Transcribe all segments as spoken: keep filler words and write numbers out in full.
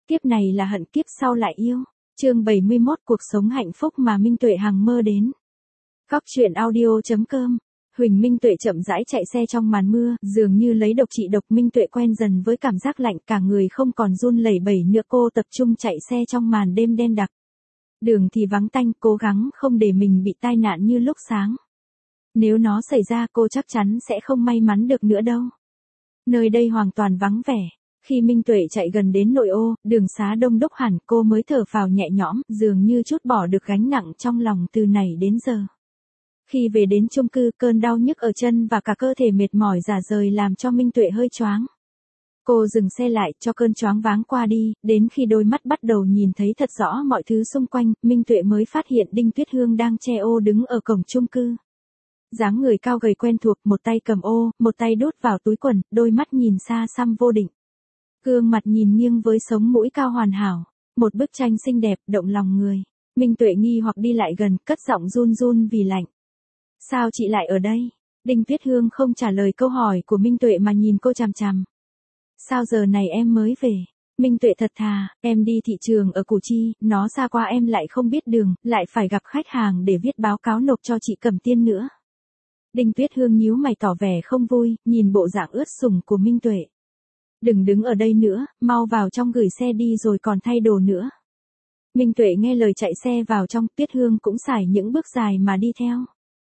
Kiếp này là hận, kiếp sau lại yêu. Chương bảy mươi mốt, cuộc sống hạnh phúc mà Minh Tuệ hằng mơ đến. Góc truyện audio chấm com. Huỳnh Minh Tuệ chậm rãi chạy xe trong màn mưa, dường như lấy độc trị độc. Minh Tuệ quen dần với cảm giác lạnh, cả người không còn run lẩy bẩy nữa. Cô tập trung chạy xe trong màn đêm đen đặc. Đường thì vắng tanh, cố gắng không để mình bị tai nạn như lúc sáng. Nếu nó xảy ra cô chắc chắn sẽ không may mắn được nữa đâu. Nơi đây hoàn toàn vắng vẻ. Khi Minh Tuệ chạy gần đến nội ô, đường xá đông đúc hẳn, cô mới thở phào nhẹ nhõm, dường như trút bỏ được gánh nặng trong lòng từ nãy đến giờ. Khi về đến chung cư, cơn đau nhức ở chân và cả cơ thể mệt mỏi rã rời làm cho Minh Tuệ hơi choáng. Cô dừng xe lại cho cơn choáng váng qua đi, đến khi đôi mắt bắt đầu nhìn thấy thật rõ mọi thứ xung quanh, Minh Tuệ mới phát hiện Đinh Tuyết Hương đang che ô đứng ở cổng chung cư. Dáng người cao gầy quen thuộc, một tay cầm ô, một tay đút vào túi quần, đôi mắt nhìn xa xăm vô định. Gương mặt nhìn nghiêng với sống mũi cao hoàn hảo, một bức tranh xinh đẹp, động lòng người. Minh Tuệ nghi hoặc đi lại gần, cất giọng run run vì lạnh. Sao chị lại ở đây? Đinh Tuyết Hương không trả lời câu hỏi của Minh Tuệ mà nhìn cô chằm chằm. Sao giờ này em mới về? Minh Tuệ thật thà, em đi thị trường ở Củ Chi, nó xa quá em lại không biết đường, lại phải gặp khách hàng để viết báo cáo nộp cho chị Cẩm Tiên nữa. Đinh Tuyết Hương nhíu mày tỏ vẻ không vui, nhìn bộ dạng ướt sũng của Minh Tuệ. Đừng đứng ở đây nữa, mau vào trong gửi xe đi rồi còn thay đồ nữa. Minh Tuệ nghe lời chạy xe vào trong, Tuyết Hương cũng xài những bước dài mà đi theo.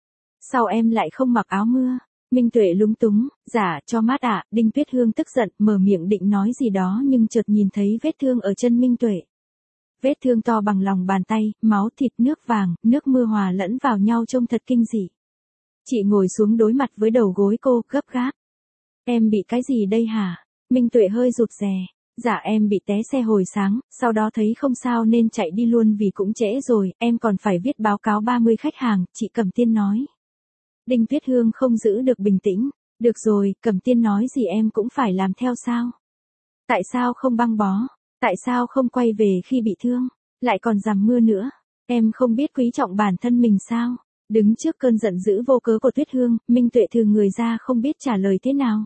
Sao em lại không mặc áo mưa? Minh Tuệ lúng túng, dạ, cho mát ạ. Đinh Tuyết Hương tức giận, mở miệng định nói gì đó nhưng chợt nhìn thấy vết thương ở chân Minh Tuệ. Vết thương to bằng lòng bàn tay, máu thịt nước vàng, nước mưa hòa lẫn vào nhau trông thật kinh dị. Chị ngồi xuống đối mặt với đầu gối cô, gấp gáp. Em bị cái gì đây hả? Minh Tuệ hơi rụt rè. Dạ em bị té xe hồi sáng, sau đó thấy không sao nên chạy đi luôn vì cũng trễ rồi, em còn phải viết báo cáo ba mươi khách hàng, chị Cẩm Tiên nói. Đinh Tuyết Hương không giữ được bình tĩnh. Được rồi, Cẩm Tiên nói gì em cũng phải làm theo sao? Tại sao không băng bó? Tại sao không quay về khi bị thương? Lại còn dầm mưa nữa? Em không biết quý trọng bản thân mình sao? Đứng trước cơn giận dữ vô cớ của Tuyết Hương, Minh Tuệ thừ người ra không biết trả lời thế nào.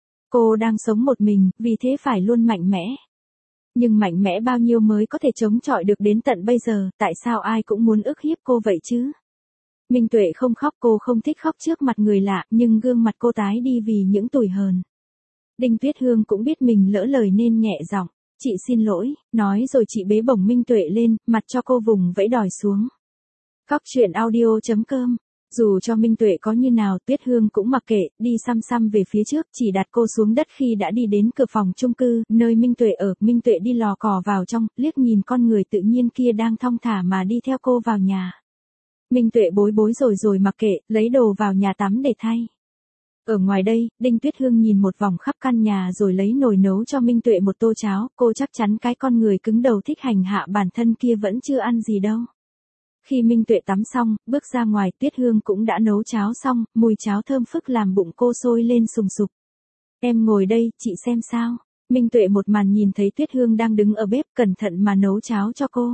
Cô đang sống một mình, vì thế phải luôn mạnh mẽ. Nhưng mạnh mẽ bao nhiêu mới có thể chống chọi được đến tận bây giờ, tại sao ai cũng muốn ức hiếp cô vậy chứ? Minh Tuệ không khóc, cô không thích khóc trước mặt người lạ, nhưng gương mặt cô tái đi vì những tủi hờn. Đinh Tuyết Hương cũng biết mình lỡ lời nên nhẹ giọng, chị xin lỗi, nói rồi chị bế bổng Minh Tuệ lên, mặt cho cô vùng vẫy đòi xuống. Góc truyện audio chấm com. Dù cho Minh Tuệ có như nào, Tuyết Hương cũng mặc kệ, đi xăm xăm về phía trước, chỉ đặt cô xuống đất khi đã đi đến cửa phòng chung cư, nơi Minh Tuệ ở. Minh Tuệ đi lò cò vào trong, liếc nhìn con người tự nhiên kia đang thong thả mà đi theo cô vào nhà. Minh Tuệ bối rối rồi rồi mặc kệ, lấy đồ vào nhà tắm để thay. Ở ngoài đây, Đinh Tuyết Hương nhìn một vòng khắp căn nhà rồi lấy nồi nấu cho Minh Tuệ một tô cháo, cô chắc chắn cái con người cứng đầu thích hành hạ bản thân kia vẫn chưa ăn gì đâu. Khi Minh Tuệ tắm xong, bước ra ngoài, Tuyết Hương cũng đã nấu cháo xong, mùi cháo thơm phức làm bụng cô sôi lên sùng sục. Em ngồi đây, chị xem sao. Minh Tuệ một màn nhìn thấy Tuyết Hương đang đứng ở bếp cẩn thận mà nấu cháo cho cô.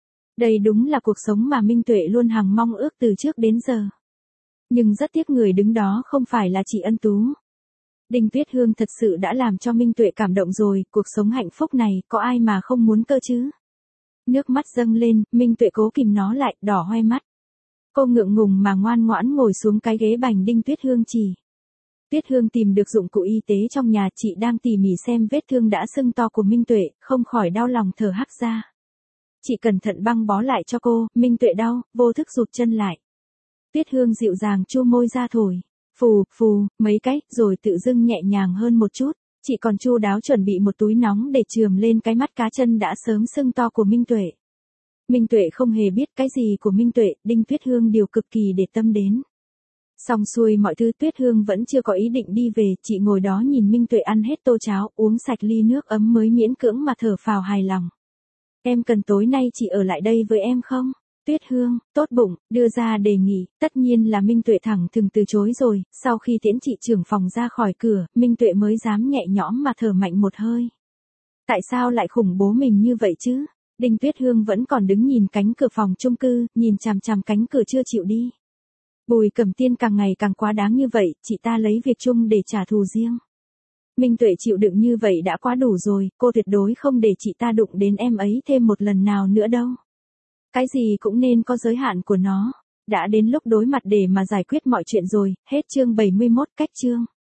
Đây đúng là cuộc sống mà Minh Tuệ luôn hằng mong ước từ trước đến giờ. Nhưng rất tiếc người đứng đó không phải là chị Ân Tú. Đinh Tuyết Hương thật sự đã làm cho Minh Tuệ cảm động rồi, cuộc sống hạnh phúc này, có ai mà không muốn cơ chứ? Nước mắt dâng lên, Minh Tuệ cố kìm nó lại, đỏ hoe mắt. Cô ngượng ngùng mà ngoan ngoãn ngồi xuống cái ghế bành Đinh Tuyết Hương chỉ. Tuyết Hương tìm được dụng cụ y tế trong nhà, chị đang tỉ mỉ xem vết thương đã sưng to của Minh Tuệ, không khỏi đau lòng thở hắt ra. Chị cẩn thận băng bó lại cho cô, Minh Tuệ đau, vô thức rụt chân lại. Tuyết Hương dịu dàng chu môi ra thổi, phù, phù, mấy cái, rồi tự dưng nhẹ nhàng hơn một chút. Chị còn chu đáo chuẩn bị một túi nóng để chườm lên cái mắt cá chân đã sớm sưng to của Minh Tuệ. Minh Tuệ không hề biết cái gì của Minh Tuệ, Đinh Tuyết Hương điều cực kỳ để tâm đến. Xong xuôi mọi thứ, Tuyết Hương vẫn chưa có ý định đi về, chị ngồi đó nhìn Minh Tuệ ăn hết tô cháo, uống sạch ly nước ấm mới miễn cưỡng mà thở phào hài lòng. Em cần tối nay chị ở lại đây với em không? Tuyết Hương, tốt bụng, đưa ra đề nghị, tất nhiên là Minh Tuệ thẳng thừng từ chối rồi, sau khi tiễn chị trưởng phòng ra khỏi cửa, Minh Tuệ mới dám nhẹ nhõm mà thở mạnh một hơi. Tại sao lại khủng bố mình như vậy chứ? Đinh Tuyết Hương vẫn còn đứng nhìn cánh cửa phòng chung cư, nhìn chằm chằm cánh cửa chưa chịu đi. Bùi Cẩm Tiên càng ngày càng quá đáng như vậy, chị ta lấy việc chung để trả thù riêng. Minh Tuệ chịu đựng như vậy đã quá đủ rồi, cô tuyệt đối không để chị ta đụng đến em ấy thêm một lần nào nữa đâu. Cái gì cũng nên có giới hạn của nó. Đã đến lúc đối mặt để mà giải quyết mọi chuyện rồi, hết chương bảy mươi mốt, cách chương.